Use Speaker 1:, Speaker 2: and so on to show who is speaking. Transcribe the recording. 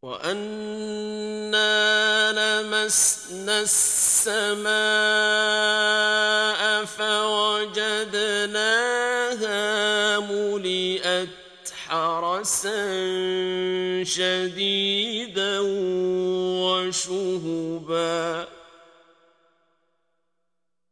Speaker 1: وَأَنَّا لَمَسْنَا السَّمَاءَ فَوَجَدْنَاهَا مُلِئَتْ حَرَسًا شَدِيدًا وَشُهُبًا